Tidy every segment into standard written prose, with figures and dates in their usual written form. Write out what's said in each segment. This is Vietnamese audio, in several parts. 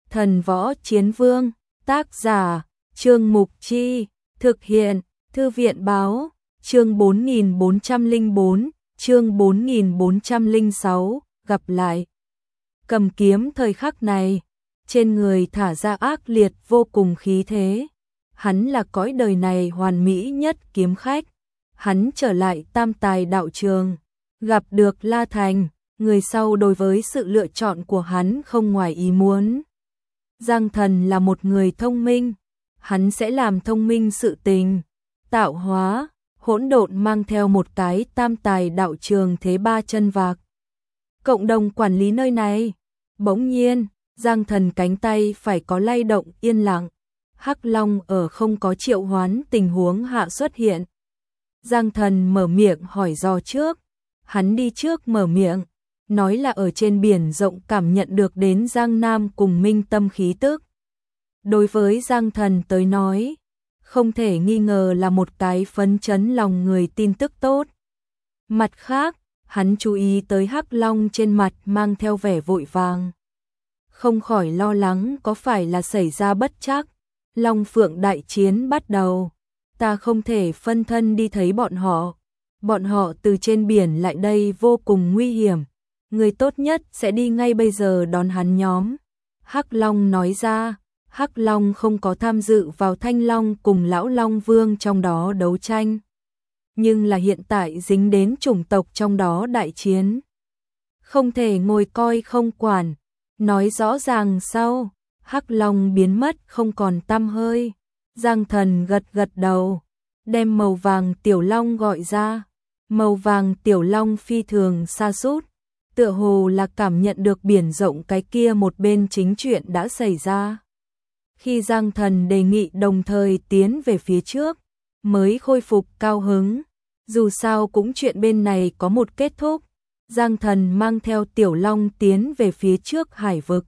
Thần Võ Chiến Vương, tác giả, Trương Mục Chi, thực hiện, Thư viện Báo, chương 4404, chương 4406, gặp lại. Cầm kiếm thời khắc này, trên người thả ra ác liệt vô cùng khí thế. Hắn là cõi đời này hoàn mỹ nhất kiếm khách. Hắn trở lại Tam Tài đạo trường, gặp được La Thành, người sau đối với sự lựa chọn của hắn không ngoài ý muốn. Giang Thần là một người thông minh, hắn sẽ làm thông minh sự tình, tạo hóa, hỗn độn mang theo một cái Tam Tài đạo trường thế ba chân vạc. Cộng đồng quản lý nơi này, bỗng nhiên, Giang Thần cánh tay phải có lay động yên lặng, Hắc Long ở không có triệu hoán tình huống hạ xuất hiện. Giang Thần mở miệng hỏi do trước, hắn đi trước mở miệng, nói là ở trên biển rộng cảm nhận được đến Giang Nam cùng Minh Tâm khí tức. Đối với Giang Thần tới nói, không thể nghi ngờ là một cái phấn chấn lòng người tin tức tốt. Mặt khác, hắn chú ý tới Hắc Long trên mặt mang theo vẻ vội vàng. Không khỏi lo lắng có phải là xảy ra bất trắc, Long Phượng đại chiến bắt đầu. Ta không thể phân thân đi thấy bọn họ từ trên biển lại đây vô cùng nguy hiểm, người tốt nhất sẽ đi ngay bây giờ đón hắn nhóm. Hắc Long nói ra, Hắc Long không có tham dự vào Thanh Long cùng Lão Long Vương trong đó đấu tranh, nhưng là hiện tại dính đến chủng tộc trong đó đại chiến. Không thể ngồi coi không quản, nói rõ ràng sau, Hắc Long biến mất không còn tăm hơi. Giang Thần gật gật đầu, đem màu vàng tiểu long gọi ra. Màu vàng tiểu long phi thường sa sút, tựa hồ là cảm nhận được biển rộng cái kia một bên chính chuyện đã xảy ra. Khi Giang Thần đề nghị đồng thời tiến về phía trước, mới khôi phục cao hứng. Dù sao cũng chuyện bên này có một kết thúc. Giang Thần mang theo tiểu long tiến về phía trước hải vực.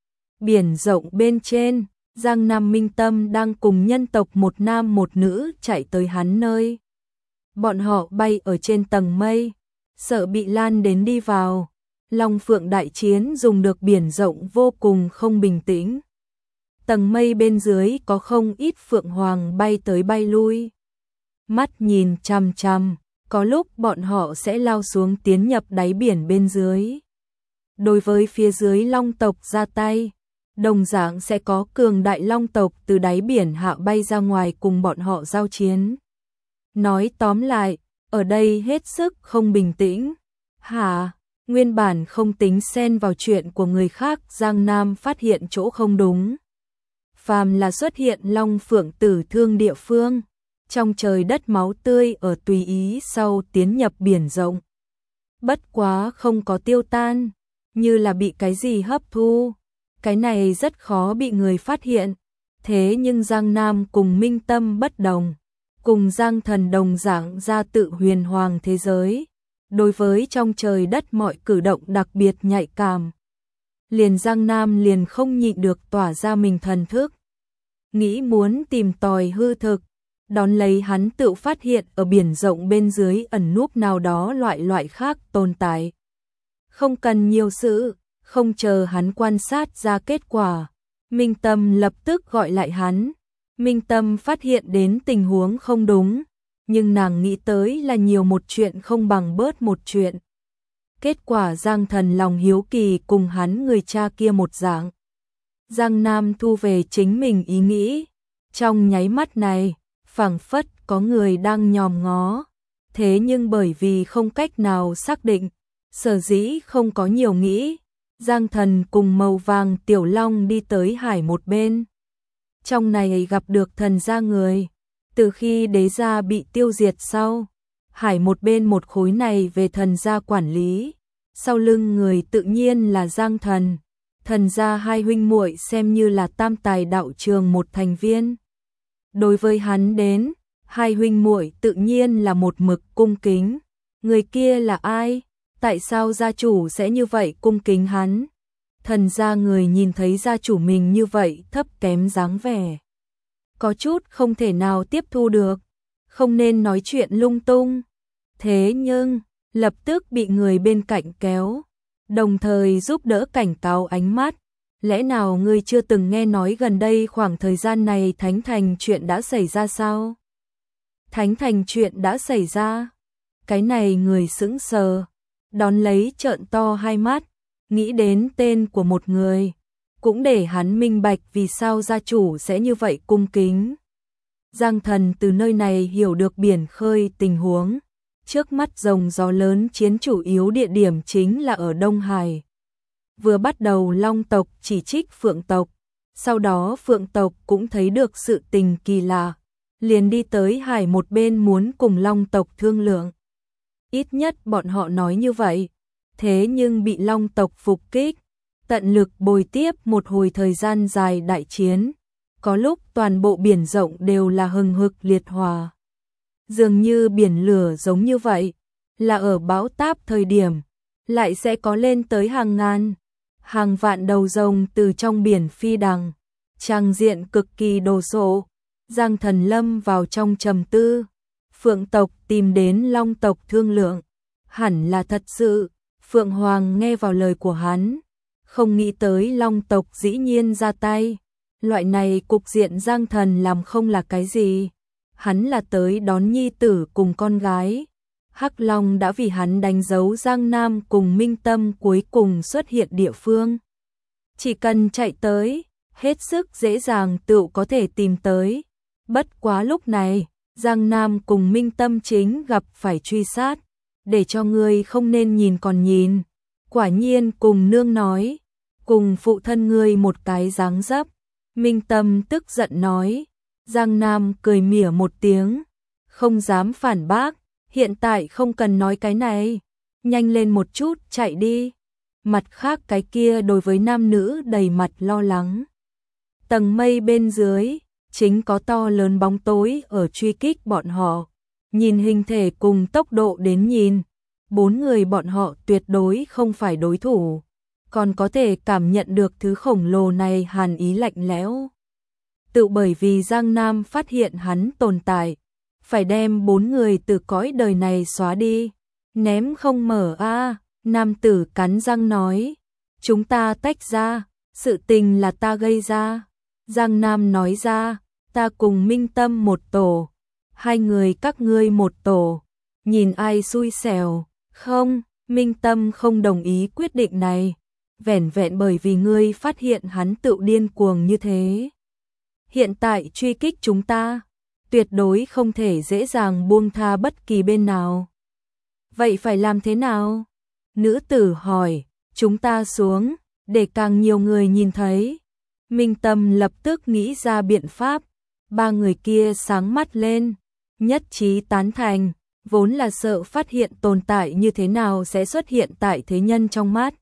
Biển rộng bên trên, Giang Nam Minh Tâm đang cùng nhân tộc một nam một nữ chạy tới hắn nơi. Bọn họ bay ở trên tầng mây, sợ bị lan đến đi vào. Long Phượng đại chiến dùng được biển rộng vô cùng không bình tĩnh. Tầng mây bên dưới có không ít phượng hoàng bay tới bay lui. Mắt nhìn chằm chằm, có lúc bọn họ sẽ lao xuống tiến nhập đáy biển bên dưới. Đối với phía dưới long tộc ra tay, đồng dạng sẽ có cường đại long tộc từ đáy biển hạ bay ra ngoài cùng bọn họ giao chiến. Nói tóm lại, ở đây hết sức không bình tĩnh. Hả? Nguyên bản không tính xen vào chuyện của người khác, Giang Nam phát hiện chỗ không đúng. Phàm là xuất hiện Long Phượng tử thương địa phương, trong trời đất máu tươi ở tùy ý sau tiến nhập biển rộng. Bất quá không có tiêu tan, như là bị cái gì hấp thu. Cái này rất khó bị người phát hiện. Thế nhưng Giang Nam cùng Minh Tâm bất đồng, cùng Giang Thần đồng dạng ra tự huyền hoàng thế giới. Đối với trong trời đất mọi cử động đặc biệt nhạy cảm. Liền Giang Nam liền không nhịn được tỏa ra mình thần thức. Nghĩ muốn tìm tòi hư thực, đón lấy hắn tự phát hiện ở biển rộng bên dưới ẩn núp nào đó loại khác tồn tại. Không cần nhiều sự, không chờ hắn quan sát ra kết quả, Minh Tâm lập tức gọi lại hắn. Minh Tâm phát hiện đến tình huống không đúng, nhưng nàng nghĩ tới là nhiều một chuyện không bằng bớt một chuyện. Kết quả Giang Thần lòng hiếu kỳ cùng hắn người cha kia một dạng. Giang Nam thu về chính mình ý nghĩ. Trong nháy mắt này, phảng phất có người đang nhòm ngó. Thế nhưng bởi vì không cách nào xác định, sở dĩ không có nhiều nghĩ. Giang Thần cùng màu vàng tiểu long đi tới hải một bên. Trong này gặp được thần gia người. Từ khi đế gia bị tiêu diệt sau, hải một bên một khối này về thần gia quản lý. Sau lưng người tự nhiên là Giang Thần. Thần gia hai huynh muội xem như là Tam Tài đạo trường một thành viên. Đối với hắn đến, hai huynh muội tự nhiên là một mực cung kính. Người kia là ai? Tại sao gia chủ sẽ như vậy cung kính hắn? Thần gia người nhìn thấy gia chủ mình như vậy thấp kém dáng vẻ, có chút không thể nào tiếp thu được, không nên nói chuyện lung tung. Thế nhưng, lập tức bị người bên cạnh kéo, đồng thời giúp đỡ cảnh cáo ánh mắt. lẽ nào ngươi chưa từng nghe nói gần đây khoảng thời gian này Thánh Thành chuyện đã xảy ra sao? Thánh Thành chuyện đã xảy ra? Cái này người sững sờ, đón lấy trợn to hai mắt, nghĩ đến tên của một người, cũng để hắn minh bạch vì sao gia chủ sẽ như vậy cung kính. Giang Thần từ nơi này hiểu được biển khơi tình huống, trước mắt rồng gió lớn chiến chủ yếu địa điểm chính là ở Đông Hải. Vừa bắt đầu Long tộc chỉ trích Phượng tộc, sau đó Phượng tộc cũng thấy được sự tình kỳ lạ, liền đi tới hải một bên muốn cùng Long tộc thương lượng. Ít nhất bọn họ nói như vậy, thế nhưng bị Long tộc phục kích, tận lực bồi tiếp một hồi thời gian dài đại chiến, có lúc toàn bộ biển rộng đều là hừng hực liệt hỏa. Dường như biển lửa giống như vậy, là ở bão táp thời điểm, lại sẽ có lên tới hàng ngàn, hàng vạn đầu rồng từ trong biển phi đằng, trang diện cực kỳ đồ sộ. Giang Thần lâm vào trong trầm tư, Phượng tộc tìm đến Long tộc thương lượng, hẳn là thật sự. Phượng Hoàng nghe vào lời của hắn, không nghĩ tới Long tộc dĩ nhiên ra tay, loại này cục diện Giang Thần làm không là cái gì, hắn là tới đón nhi tử cùng con gái. Hắc Long đã vì hắn đánh dấu Giang Nam cùng Minh Tâm cuối cùng xuất hiện địa phương. Chỉ cần chạy tới, hết sức dễ dàng tự có thể tìm tới. Bất quá lúc này, Giang Nam cùng Minh Tâm chính gặp phải truy sát, để cho ngươi không nên nhìn còn nhìn. Quả nhiên cùng nương nói, cùng phụ thân ngươi một cái dáng dấp. Minh Tâm tức giận nói, Giang Nam cười mỉa một tiếng, không dám phản bác, hiện tại không cần nói cái này, nhanh lên một chút chạy đi. Mặt khác cái kia đối với nam nữ đầy mặt lo lắng. Tầng mây bên dưới, chính có to lớn bóng tối ở truy kích bọn họ. Nhìn hình thể cùng tốc độ đến nhìn, 4 người bọn họ tuyệt đối không phải đối thủ, còn có thể cảm nhận được thứ khổng lồ này hàn ý lạnh lẽo. Tự bởi vì Giang Nam phát hiện hắn tồn tại, phải đem 4 người từ cõi đời này xóa đi, ném không mở a. Nam tử cắn răng nói, chúng ta tách ra, sự tình là ta gây ra. Giang Nam nói ra, ta cùng Minh Tâm một tổ, hai người các ngươi một tổ, nhìn ai xui xẻo. Không, Minh Tâm không đồng ý quyết định này, vẻn vẹn bởi vì ngươi phát hiện hắn tự điên cuồng như thế. Hiện tại truy kích chúng ta, tuyệt đối không thể dễ dàng buông tha bất kỳ bên nào. Vậy phải làm thế nào? Nữ tử hỏi, chúng ta xuống, để càng nhiều người nhìn thấy. Minh Tâm lập tức nghĩ ra biện pháp, 3 người kia sáng mắt lên, nhất trí tán thành, vốn là sợ phát hiện tồn tại như thế nào sẽ xuất hiện tại thế nhân trong mắt.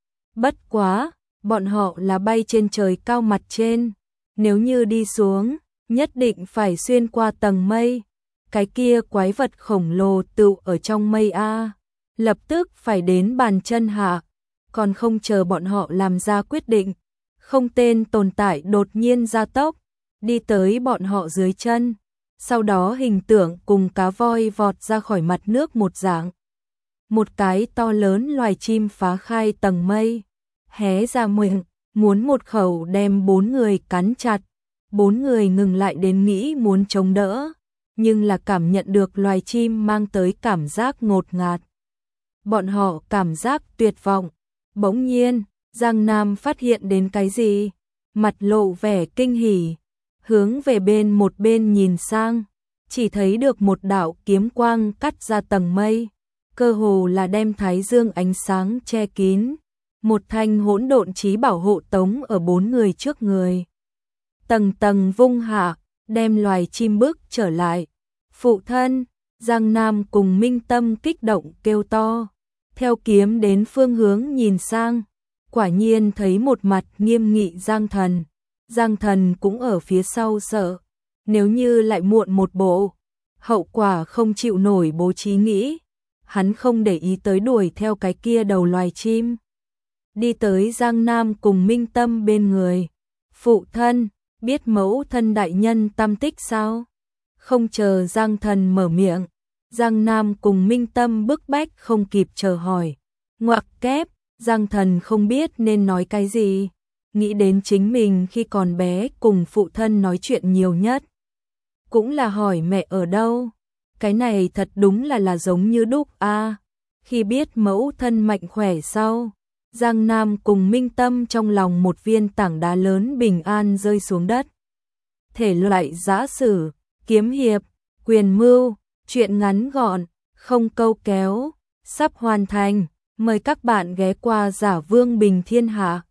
Bất quá, bọn họ là bay trên trời cao mặt trên, nếu như đi xuống, nhất định phải xuyên qua tầng mây, cái kia quái vật khổng lồ tựu ở trong mây a. Lập tức phải đến bàn chân hạ, còn không chờ bọn họ làm ra quyết định, không tên tồn tại đột nhiên gia tốc, đi tới bọn họ dưới chân, sau đó hình tượng cùng cá voi vọt ra khỏi mặt nước một dạng. Một cái to lớn loài chim phá khai tầng mây, hé ra miệng, muốn một khẩu đem 4 người cắn chặt. 4 người ngừng lại đến nghĩ muốn chống đỡ, nhưng là cảm nhận được loài chim mang tới cảm giác ngột ngạt. Bọn họ cảm giác tuyệt vọng. Bỗng nhiên, Giang Nam phát hiện đến cái gì? Mặt lộ vẻ kinh hỉ, hướng về một bên nhìn sang, chỉ thấy được một đạo kiếm quang cắt ra tầng mây, cơ hồ là đem thái dương ánh sáng che kín. Một thanh hỗn độn chí bảo hộ tống ở 4 người trước người. Tầng tầng vung hạ, đem loài chim bước trở lại. Phụ thân, Giang Nam cùng Minh Tâm kích động kêu to, theo kiếm đến phương hướng nhìn sang, quả nhiên thấy một mặt nghiêm nghị Giang Thần. Giang Thần cũng ở phía sau sợ, nếu như lại muộn một bộ, hậu quả không chịu nổi bố trí nghĩ. Hắn không để ý tới đuổi theo cái kia đầu loài chim. Đi tới Giang Nam cùng Minh Tâm bên người. Phụ thân, biết mẫu thân đại nhân tâm tích sao? Không chờ Giang Thần mở miệng, Giang Nam cùng Minh Tâm bức bách không kịp chờ hỏi. Ngoặc kép, Giang Thần không biết nên nói cái gì. nghĩ đến chính mình khi còn bé cùng phụ thân nói chuyện nhiều nhất. Cũng là hỏi mẹ ở đâu. Cái này thật đúng là giống như đúc a. Khi biết mẫu thân mạnh khỏe sau, Giang Nam cùng Minh Tâm trong lòng một viên tảng đá lớn bình an rơi xuống đất. Thể loại giã sử, kiếm hiệp, quyền mưu, truyện ngắn gọn, không câu kéo, sắp hoàn thành. Mời các bạn ghé qua Giả Vương Bình Thiên Hạ.